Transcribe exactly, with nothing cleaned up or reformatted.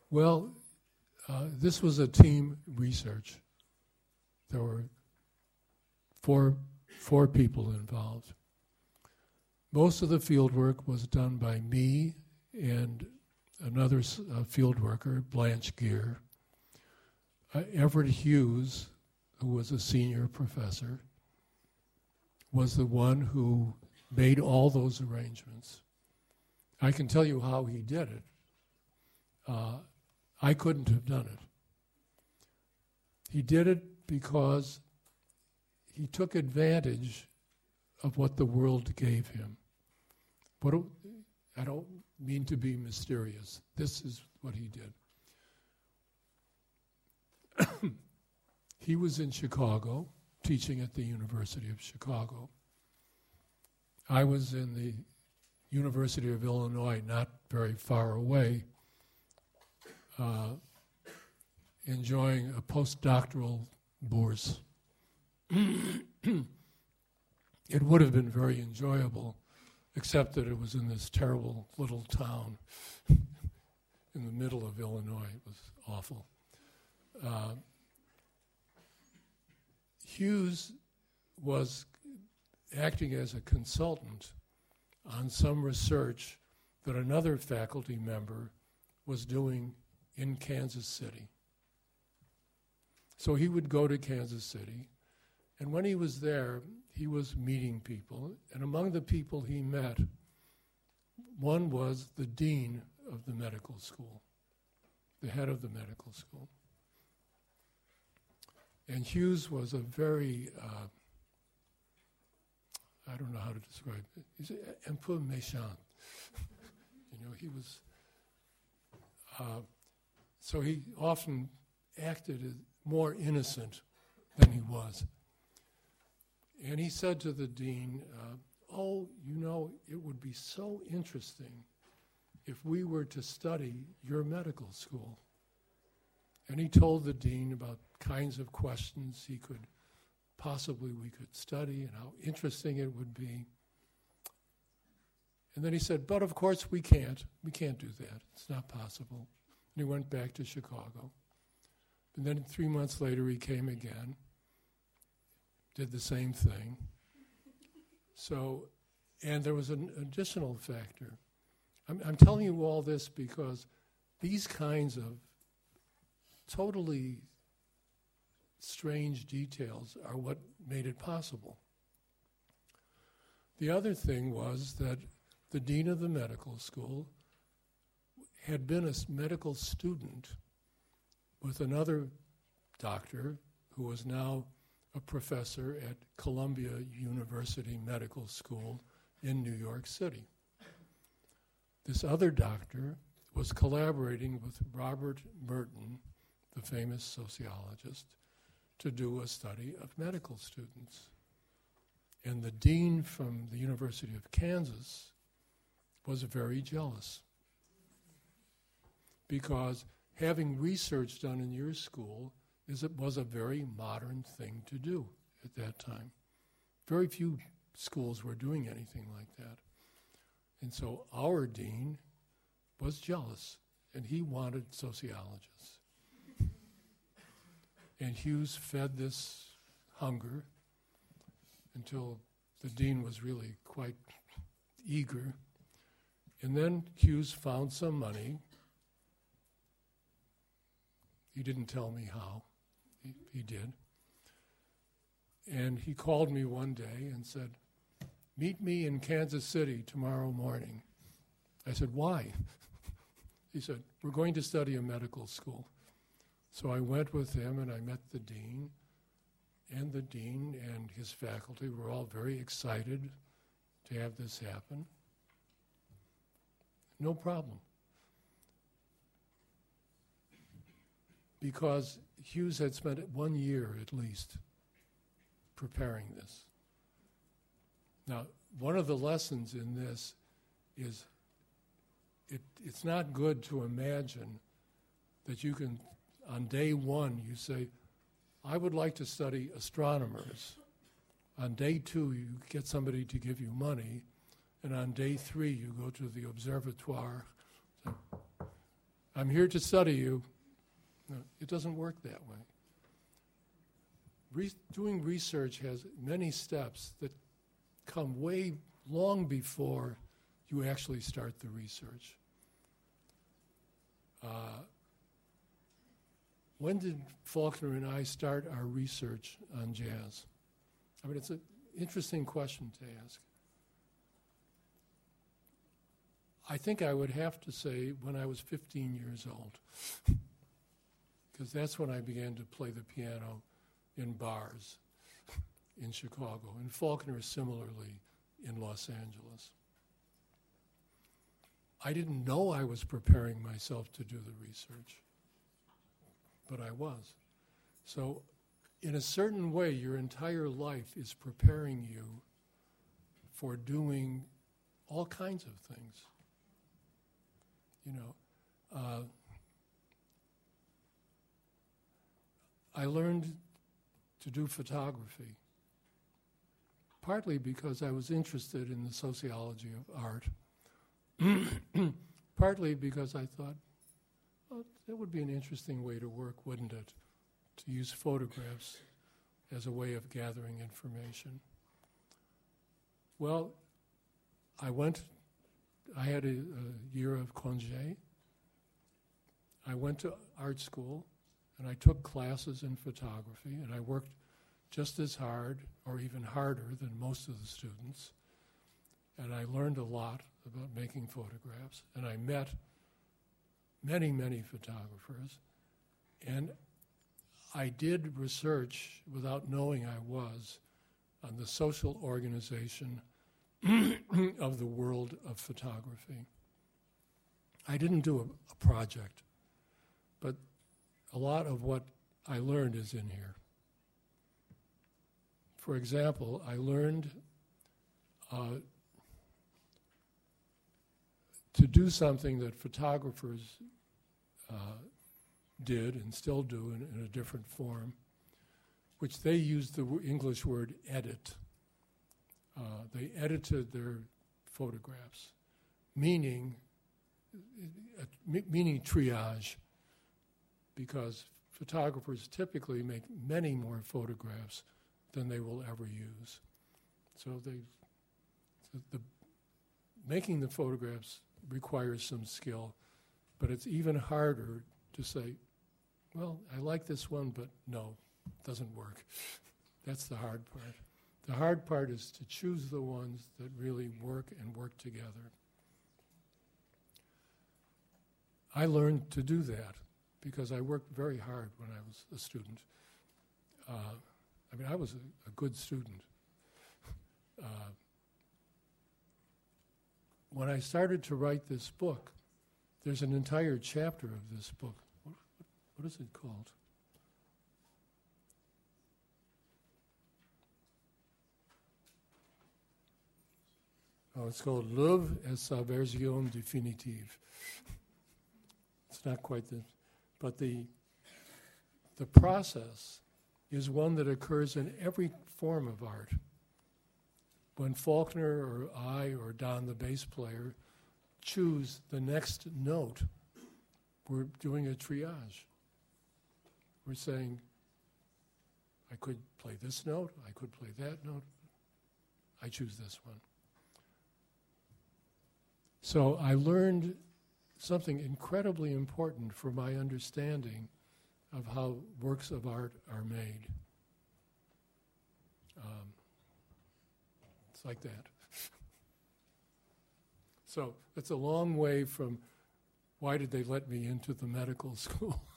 Well, uh, this was a team research. There were four, four people involved. Most of the field work was done by me and another uh, field worker, Blanche Gear. Uh, Everett Hughes, who was a senior professor, was the one who made all those arrangements. I can tell you how he did it. Uh, I couldn't have done it. He did it because he took advantage of what the world gave him. What do, I don't mean to be mysterious. This is what he did. He was in Chicago, teaching at the University of Chicago. I was in the University of Illinois, not very far away, uh, enjoying a postdoctoral bourse. It would have been very enjoyable, except that it was in this terrible little town in the middle of Illinois. It was awful. Uh, Hughes was acting as a consultant on some research that another faculty member was doing in Kansas City. So he would go to Kansas City, and when he was there, he was meeting people, and among the people he met, one was the dean of the medical school, the head of the medical school. And Hughes was a very, uh, I don't know how to describe it, he's un peu méchant. You know, he was, uh, so he often acted as more innocent than he was. And he said to the dean, uh, oh, you know, it would be so interesting if we were to study your medical school. And he told the dean about kinds of questions he could possibly we could study and how interesting it would be. And then he said, but of course we can't. We can't do that. It's not possible. And he went back to Chicago. And then three months later he came again, did the same thing. So, and there was an additional factor. I'm, I'm telling you all this because these kinds of totally strange details are what made it possible. The other thing was that the dean of the medical school had been a medical student with another doctor who was now a professor at Columbia University Medical School in New York City. This other doctor was collaborating with Robert Merton, the famous sociologist, to do a study of medical students. And the dean from the University of Kansas was very jealous because having research done in your school is it was a very modern thing to do at that time. Very few schools were doing anything like that. And so our dean was jealous, and he wanted sociologists. And Hughes fed this hunger until the dean was really quite eager. And then Hughes found some money. He didn't tell me how. He, he did. And he called me one day and said, meet me in Kansas City tomorrow morning. I said, why? He said, we're going to study a medical school. So I went with him and I met the dean, and the dean and his faculty were all very excited to have this happen. No problem. Because Hughes had spent one year at least preparing this. Now, one of the lessons in this is it, it's not good to imagine that you can, on day one, you say, I would like to study astronomers. On day two, you get somebody to give you money, and on day three, you go to the observatoire. I'm here to study you. No, it doesn't work that way. Re- doing research has many steps that come way long before you actually start the research. Uh, when did Faulkner and I start our research on jazz? I mean, it's an interesting question to ask. I think I would have to say when I was fifteen years old, because that's when I began to play the piano in bars in Chicago, and Faulkner similarly in Los Angeles. I didn't know I was preparing myself to do the research, but I was. So in a certain way, your entire life is preparing you for doing all kinds of things. You know, uh, I learned to do photography, partly because I was interested in the sociology of art, partly because I thought, oh, that would be an interesting way to work, wouldn't it? To use photographs as a way of gathering information. Well, I went, I had a, a year of congé. I went to art school, and I took classes in photography, and I worked just as hard or even harder than most of the students. And I learned a lot about making photographs, and I met many, many photographers. And I did research without knowing I was on the social organization of the world of photography. I didn't do a, a project, but a lot of what I learned is in here. For example, I learned uh, to do something that photographers uh, did and still do in, in a different form, which they used the w- English word edit. Uh, they edited their photographs, meaning uh, meaning triage, because photographers typically make many more photographs than they will ever use. So they, the, the making the photographs requires some skill, but it's even harder to say, well, I like this one, but no, it doesn't work. That's the hard part. The hard part is to choose the ones that really work and work together. I learned to do that because I worked very hard when I was a student. Uh, I mean, I was a, a good student. Uh, when I started to write this book, there's an entire chapter of this book. What, what, what is it called? Oh, it's called L'œuvre et sa version définitive. It's not quite this, but the the process is one that occurs in every form of art. When Faulkner or I or Don, the bass player, choose the next note, we're doing a triage. We're saying, I could play this note, I could play that note, I choose this one. So I learned something incredibly important for my understanding of how works of art are made. Um, it's like that. So it's a long way from why did they let me into the medical school?